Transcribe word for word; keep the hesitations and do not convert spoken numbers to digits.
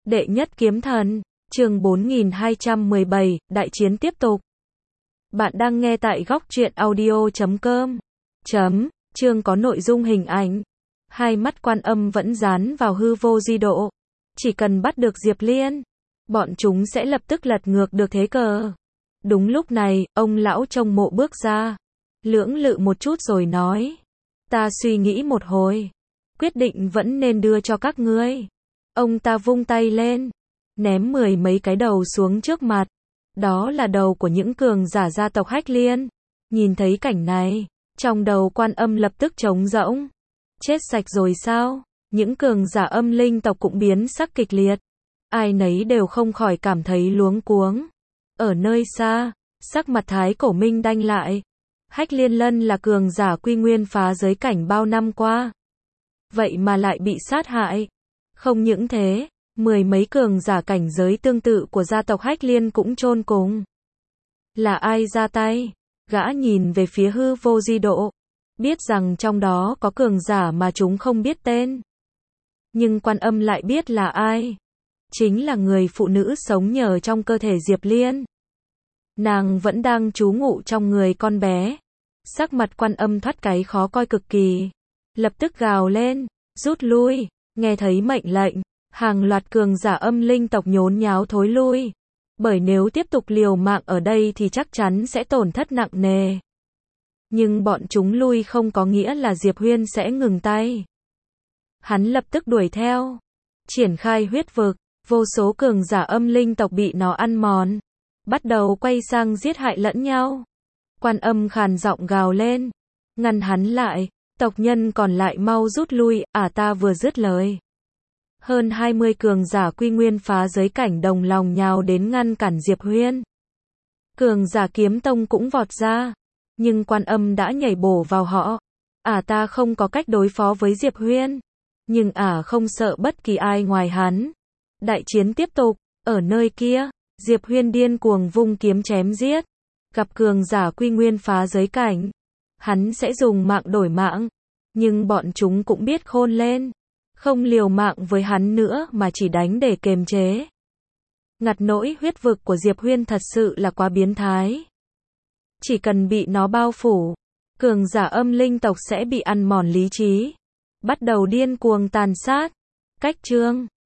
Đệ nhất kiếm thần, chương bốn nghìn hai trăm mười bảy, đại chiến tiếp tục. Bạn đang nghe tại góc truyện audio chấm com. Chấm, chương có nội dung hình ảnh. Hai mắt Quan Âm vẫn dán vào hư vô di độ. Chỉ cần bắt được Diệp Liên, bọn chúng sẽ lập tức lật ngược được thế cờ. Đúng lúc này, ông lão trong mộ bước ra. Lưỡng lự một chút rồi nói. Ta suy nghĩ một hồi. Quyết định vẫn nên đưa cho các ngươi. Ông ta vung tay lên. Ném mười mấy cái đầu xuống trước mặt. Đó là đầu của những cường giả gia tộc Hách Liên. Nhìn thấy cảnh này, trong đầu Quan Âm lập tức trống rỗng. Chết sạch rồi sao? Những cường giả âm linh tộc cũng biến sắc kịch liệt. Ai nấy đều không khỏi cảm thấy luống cuống. Ở nơi xa, sắc mặt Thái Cổ Minh đanh lại. Hách Liên Lân là cường giả quy nguyên phá giới cảnh bao năm qua. Vậy mà lại bị sát hại. Không những thế, mười mấy cường giả cảnh giới tương tự của gia tộc Hách Liên cũng chôn cùng. Là ai ra tay? Gã nhìn về phía hư vô di độ. Biết rằng trong đó có cường giả mà chúng không biết tên. Nhưng Quan Âm lại biết là ai. Chính là người phụ nữ sống nhờ trong cơ thể Diệp Liên. Nàng vẫn đang trú ngụ trong người con bé. Sắc mặt Quan Âm thoát cái khó coi cực kỳ. Lập tức gào lên, rút lui. Nghe thấy mệnh lệnh, hàng loạt cường giả âm linh tộc nhốn nháo thối lui. Bởi nếu tiếp tục liều mạng ở đây thì chắc chắn sẽ tổn thất nặng nề. Nhưng bọn chúng lui không có nghĩa là Diệp Huyên sẽ ngừng tay. Hắn lập tức đuổi theo. Triển khai huyết vực, vô số cường giả âm linh tộc bị nó ăn mòn. Bắt đầu quay sang giết hại lẫn nhau. Quan Âm khàn giọng gào lên. Ngăn hắn lại, tộc nhân còn lại mau rút lui, à ta vừa dứt lời. Hơn hai mươi cường giả quy nguyên phá giới cảnh đồng lòng nhào đến ngăn cản Diệp Huyên. Cường giả kiếm tông cũng vọt ra. Nhưng Quan Âm đã nhảy bổ vào họ. À ta không có cách đối phó với Diệp Huyên. Nhưng à không sợ bất kỳ ai ngoài hắn. Đại chiến tiếp tục, ở nơi kia, Diệp Huyên điên cuồng vung kiếm chém giết. Gặp cường giả quy nguyên phá giới cảnh. Hắn sẽ dùng mạng đổi mạng. Nhưng bọn chúng cũng biết khôn lên. Không liều mạng với hắn nữa mà chỉ đánh để kềm chế. Ngặt nỗi huyết vực của Diệp Huyên thật sự là quá biến thái. Chỉ cần bị nó bao phủ, cường giả âm linh tộc sẽ bị ăn mòn lý trí. Bắt đầu điên cuồng tàn sát. Cách chương